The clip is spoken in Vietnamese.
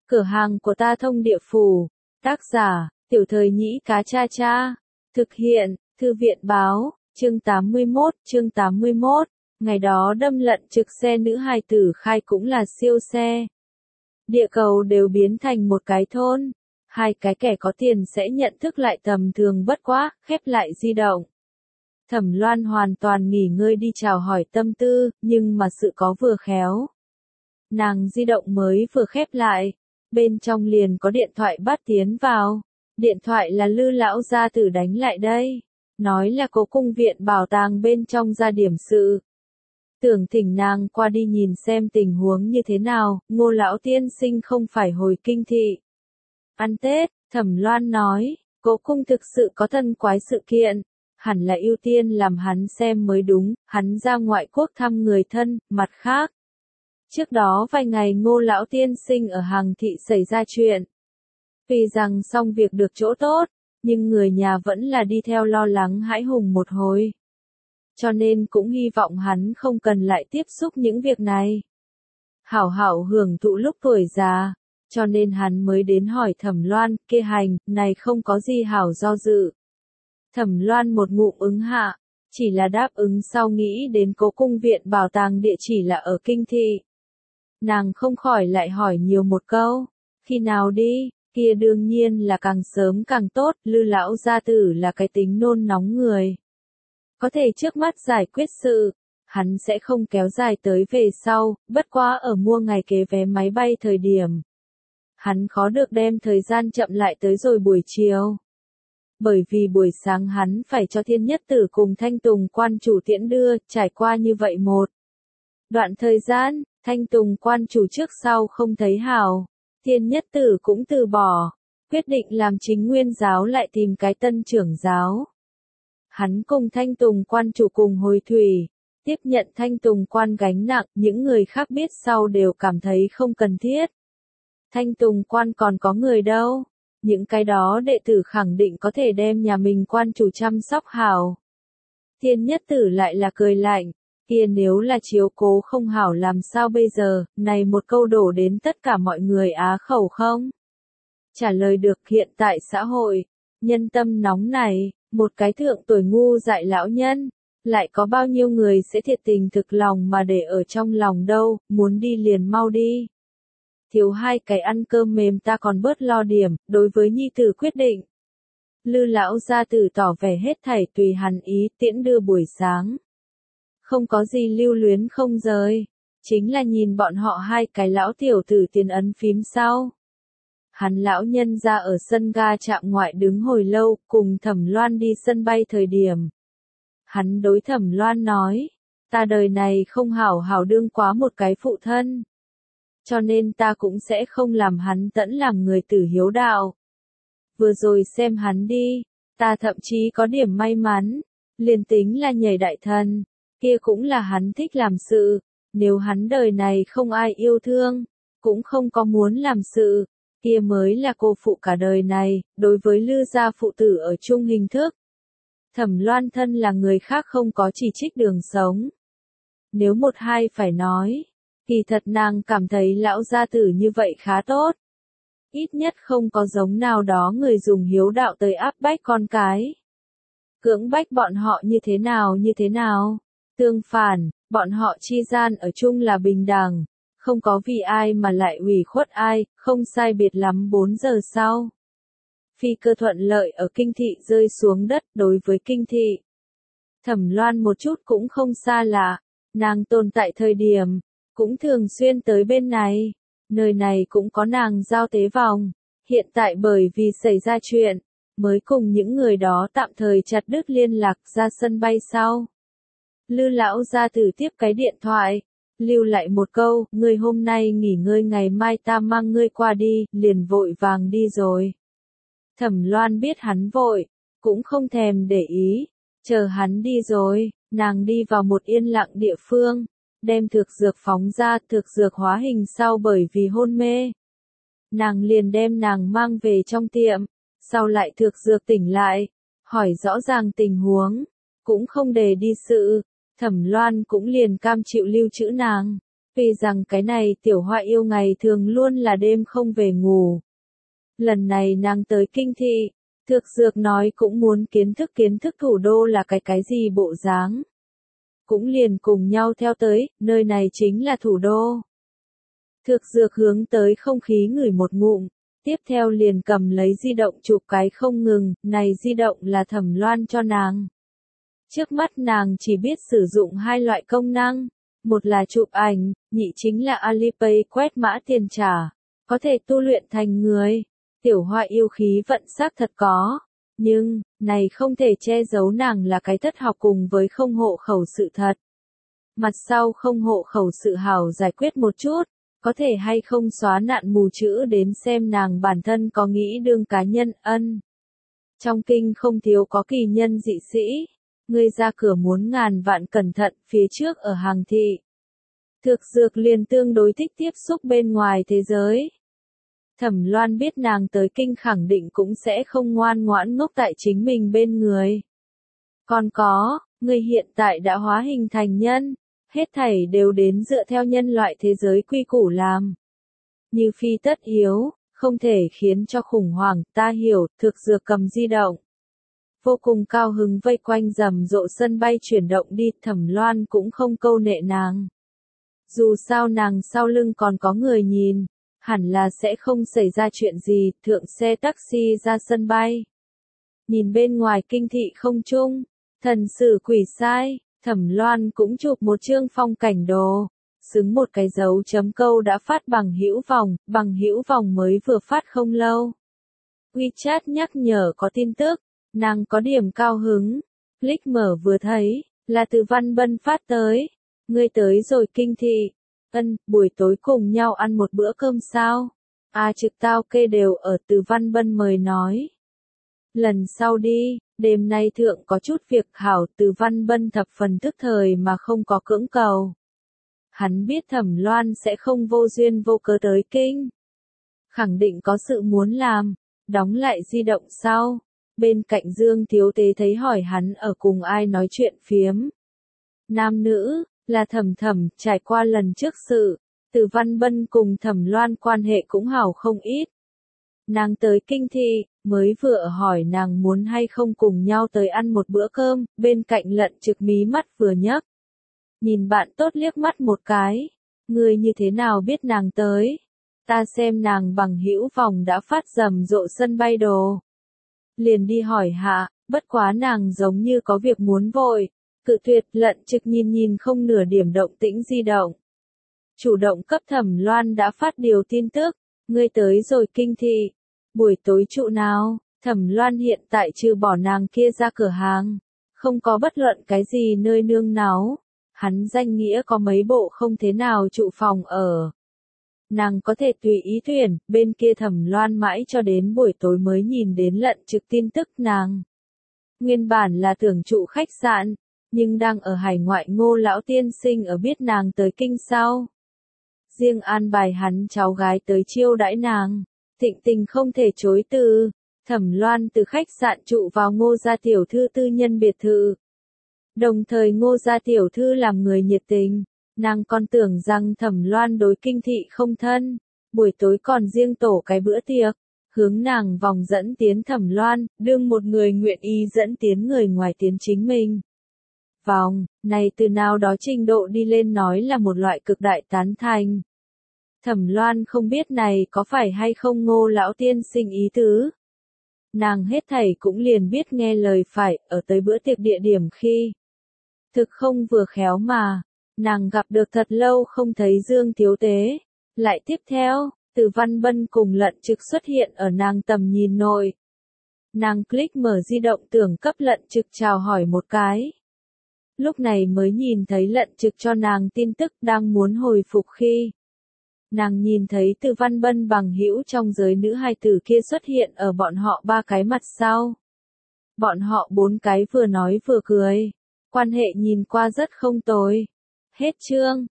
Cửa hàng của ta thông địa phủ. Tác giả, Tiểu Thời Nhĩ Cá Cha Cha. Thực hiện, Thư viện báo, chương 81. Ngày đó đâm lận trực xe nữ hài tử khai cũng là siêu xe. Địa cầu đều biến thành một cái thôn. Hai cái kẻ có tiền sẽ nhận thức lại tầm thường bất quá, khép lại di động. Thẩm Loan hoàn toàn nghỉ ngơi đi chào hỏi tâm tư, nhưng mà sự có vừa khéo. Nàng di động mới vừa khép lại, bên trong liền có điện thoại bắt tiến vào. Điện thoại là Lư lão gia tử đánh lại đây, nói là có cung viện bảo tàng bên trong ra điểm sự. Tưởng thỉnh nàng qua đi nhìn xem tình huống như thế nào, Ngô lão tiên sinh không phải hồi kinh thị. Ăn Tết, Thẩm Loan nói, cố cung thực sự có thân quái sự kiện, hẳn là ưu tiên làm hắn xem mới đúng, hắn ra ngoại quốc thăm người thân, mặt khác. Trước đó vài ngày Ngô lão tiên sinh ở Hàng thị xảy ra chuyện. Vì rằng xong việc được chỗ tốt, nhưng người nhà vẫn là đi theo lo lắng hãi hùng một hồi. Cho nên cũng hy vọng hắn không cần lại tiếp xúc những việc này. Hảo hảo hưởng thụ lúc tuổi già, cho nên hắn mới đến hỏi Thẩm Loan, kia hành, này không có gì hảo do dự. Thẩm Loan một ngụm ứng hạ, chỉ là đáp ứng sau nghĩ đến cố cung viện bảo tàng địa chỉ là ở kinh thị. Nàng không khỏi lại hỏi nhiều một câu, khi nào đi, kia đương nhiên là càng sớm càng tốt, Lư lão gia tử là cái tính nôn nóng người. Có thể trước mắt giải quyết sự, hắn sẽ không kéo dài tới về sau, bất quá ở mua ngày kế vé máy bay thời điểm. Hắn khó được đem thời gian chậm lại tới rồi buổi chiều. Bởi vì buổi sáng hắn phải cho Thiên Nhất Tử cùng Thanh Tùng quan chủ tiễn đưa, trải qua như vậy một đoạn thời gian, Thanh Tùng quan chủ trước sau không thấy hảo, Thiên Nhất Tử cũng từ bỏ, quyết định làm chính nguyên giáo lại tìm cái tân trưởng giáo. Hắn cùng Thanh Tùng quan chủ cùng hồi thủy, tiếp nhận Thanh Tùng quan gánh nặng, những người khác biết sau đều cảm thấy không cần thiết. Thanh Tùng quan còn có người đâu, những cái đó đệ tử khẳng định có thể đem nhà mình quan chủ chăm sóc hảo. Thiên Nhất Tử lại là cười lạnh, kia nếu là chiếu cố không hảo làm sao bây giờ, này một câu đổ đến tất cả mọi người á khẩu không? Trả lời được hiện tại xã hội, nhân tâm nóng này, một cái thượng tuổi ngu dại lão nhân, lại có bao nhiêu người sẽ thiệt tình thực lòng mà để ở trong lòng đâu, muốn đi liền mau đi. Thiếu hai cái ăn cơm mềm ta còn bớt lo điểm, đối với nhi tử quyết định. Lư lão gia tử tỏ vẻ hết thảy tùy hắn ý, tiễn đưa buổi sáng. Không có gì lưu luyến không rời, chính là nhìn bọn họ hai cái lão tiểu tử tiền ấn phím sau. Hắn lão nhân ra ở sân ga trạm ngoại đứng hồi lâu, cùng Thẩm Loan đi sân bay thời điểm. Hắn đối Thẩm Loan nói, ta đời này không hảo hảo đương quá một cái phụ thân. Cho nên ta cũng sẽ không làm hắn tẫn làm người tử hiếu đạo. Vừa rồi xem hắn đi, ta thậm chí có điểm may mắn, liền tính là nhảy đại thần, kia cũng là hắn thích làm sự, nếu hắn đời này không ai yêu thương, cũng không có muốn làm sự, kia mới là cô phụ cả đời này, đối với Lư gia phụ tử ở chung hình thức. Thẩm Loan thân là người khác không có chỉ trích đường sống. Nếu một hai phải nói, kỳ thật nàng cảm thấy lão gia tử như vậy khá tốt. Ít nhất không có giống nào đó người dùng hiếu đạo tới áp bách con cái. Cưỡng bách bọn họ như thế nào. Tương phản, bọn họ chi gian ở chung là bình đẳng, không có vì ai mà lại ủy khuất ai, không sai biệt lắm 4 giờ sau. Phi cơ thuận lợi ở kinh thị rơi xuống đất đối với kinh thị. Thẩm Loan một chút cũng không xa lạ, nàng tồn tại thời điểm, cũng thường xuyên tới bên này, nơi này cũng có nàng giao tế vòng, hiện tại bởi vì xảy ra chuyện, mới cùng những người đó tạm thời chặt đứt liên lạc ra sân bay sau. Lư lão gia tử tiếp cái điện thoại, lưu lại một câu, ngươi hôm nay nghỉ ngơi ngày mai ta mang ngươi qua đi, liền vội vàng đi rồi. Thẩm Loan biết hắn vội, cũng không thèm để ý, chờ hắn đi rồi, nàng đi vào một yên lặng địa phương, đem thực dược phóng ra, thực dược hóa hình sau bởi vì hôn mê. Nàng liền đem nàng mang về trong tiệm, sau lại thực dược tỉnh lại, hỏi rõ ràng tình huống, cũng không để đi sự. Thẩm Loan cũng liền cam chịu lưu trữ nàng, Vì rằng cái này tiểu Hoa Yêu ngày thường luôn là đêm không về ngủ. Lần này nàng tới kinh thị, Thược Dược nói cũng muốn kiến thức thủ đô là cái gì bộ dáng. Cũng liền cùng nhau theo tới, nơi này chính là thủ đô. Thược Dược hướng tới không khí ngửi một ngụm, tiếp theo liền cầm lấy di động chụp cái không ngừng, này di động là Thẩm Loan cho nàng. Trước mắt nàng chỉ biết sử dụng hai loại công năng, một là chụp ảnh, nhị chính là Alipay quét mã tiền trả, có thể tu luyện thành người. Tiểu Hoa Yêu khí vận xác thật có, nhưng, này không thể che giấu nàng là cái thất học cùng với không hộ khẩu sự thật. Mặt sau không hộ khẩu sự hảo giải quyết một chút, có thể hay không xóa nạn mù chữ đến xem nàng bản thân có nghĩ đương cá nhân ân. Trong kinh không thiếu có kỳ nhân dị sĩ, người ra cửa muốn ngàn vạn cẩn thận phía trước ở hàng thị. Thược Dược liền tương đối thích tiếp xúc bên ngoài thế giới. Thẩm Loan biết nàng tới kinh khẳng định cũng sẽ không ngoan ngoãn ngốc tại chính mình bên người. Còn có, người hiện tại đã hóa hình thành nhân, hết thảy đều đến dựa theo nhân loại thế giới quy củ làm. Như phi tất yếu, không thể khiến cho khủng hoảng, ta hiểu, Thược Dược cầm di động. Vô cùng cao hứng vây quanh rầm rộ sân bay chuyển động đi, Thẩm Loan cũng không câu nệ nàng. Dù sao nàng sau lưng còn có người nhìn, hẳn là sẽ không xảy ra chuyện gì, thượng xe taxi ra sân bay. Nhìn bên ngoài kinh thị không trung, thần sử quỷ sai, Thẩm Loan cũng chụp một chương phong cảnh đồ, xứng một cái dấu chấm câu đã phát bằng hữu vòng mới vừa phát không lâu. WeChat nhắc nhở có tin tức, nàng có điểm cao hứng, click mở vừa thấy, là từ Văn Bân phát tới, ngươi tới rồi kinh thị. Buổi tối cùng nhau ăn một bữa cơm sao? Trực tao kê đều ở Từ Văn Bân mời nói. Lần sau đi, đêm nay thượng có chút việc hảo. Từ Văn Bân thập phần tức thời mà không có cưỡng cầu. Hắn biết Thẩm Loan sẽ không vô duyên vô cớ tới kinh. Khẳng định có sự muốn làm, đóng lại di động sau. Bên cạnh Dương Thiếu Tế thấy hỏi hắn ở cùng ai nói chuyện phiếm. Nam nữ, là Thẩm trải qua lần trước sự, Từ Văn Bân cùng Thẩm Loan quan hệ cũng hảo không ít. Nàng tới kinh thị, mới vừa hỏi nàng muốn hay không cùng nhau tới ăn một bữa cơm, bên cạnh Lận Trực mí mắt vừa nhấc. Nhìn bạn tốt liếc mắt một cái, ngươi như thế nào biết nàng tới? Ta xem nàng bằng hữu vòng đã phát rầm rộ sân bay đồ. Liền đi hỏi hạ, bất quá nàng giống như có việc muốn vội. Cự tuyệt. Lận Trực nhìn không nửa điểm động tĩnh di động. Chủ động cấp Thẩm Loan đã phát điều tin tức, ngươi tới rồi kinh thị. Buổi tối trụ nào? Thẩm Loan hiện tại trừ bỏ nàng kia ra cửa hàng, không có bất luận cái gì nơi nương náu. Hắn danh nghĩa có mấy bộ không thế nào trụ phòng ở. Nàng có thể tùy ý tuyển, bên kia Thẩm Loan mãi cho đến buổi tối mới nhìn đến Lận Trực tin tức nàng. Nguyên bản là tưởng trụ khách sạn, nhưng đang ở hải ngoại Ngô lão tiên sinh ở biết nàng tới kinh sau. Riêng an bài hắn cháu gái tới chiêu đãi nàng, Thịnh Tình không thể chối từ. Thẩm Loan từ khách sạn trụ vào Ngô gia tiểu thư tư nhân biệt thự. Đồng thời Ngô gia tiểu thư làm người nhiệt tình, nàng còn tưởng rằng Thẩm Loan đối kinh thị không thân, buổi tối còn riêng tổ cái bữa tiệc, hướng nàng vòng dẫn tiến Thẩm Loan, đương một người nguyện ý dẫn tiến người ngoài tiến chính mình. Vòng, này từ nào đó trình độ đi lên nói là một loại cực đại tán thành. Thẩm Loan không biết này có phải hay không Ngô lão tiên sinh ý tứ. Nàng hết thảy cũng liền biết nghe lời phải, ở tới bữa tiệc địa điểm khi. Thực không vừa khéo mà, nàng gặp được thật lâu không thấy Dương Thiếu Tế. Lại tiếp theo, Từ Văn Bân cùng Lận Trực xuất hiện ở nàng tầm nhìn nội. Nàng click mở di động tưởng cấp Lận Trực chào hỏi một cái. Lúc này mới nhìn thấy Lận Trực cho nàng tin tức đang muốn hồi phục khi. Nàng nhìn thấy Từ Văn Bân bằng hữu trong giới nữ hài tử kia xuất hiện ở bọn họ ba cái mặt sau. Bọn họ bốn cái vừa nói vừa cười. Quan hệ nhìn qua rất không tồi. Hết chương.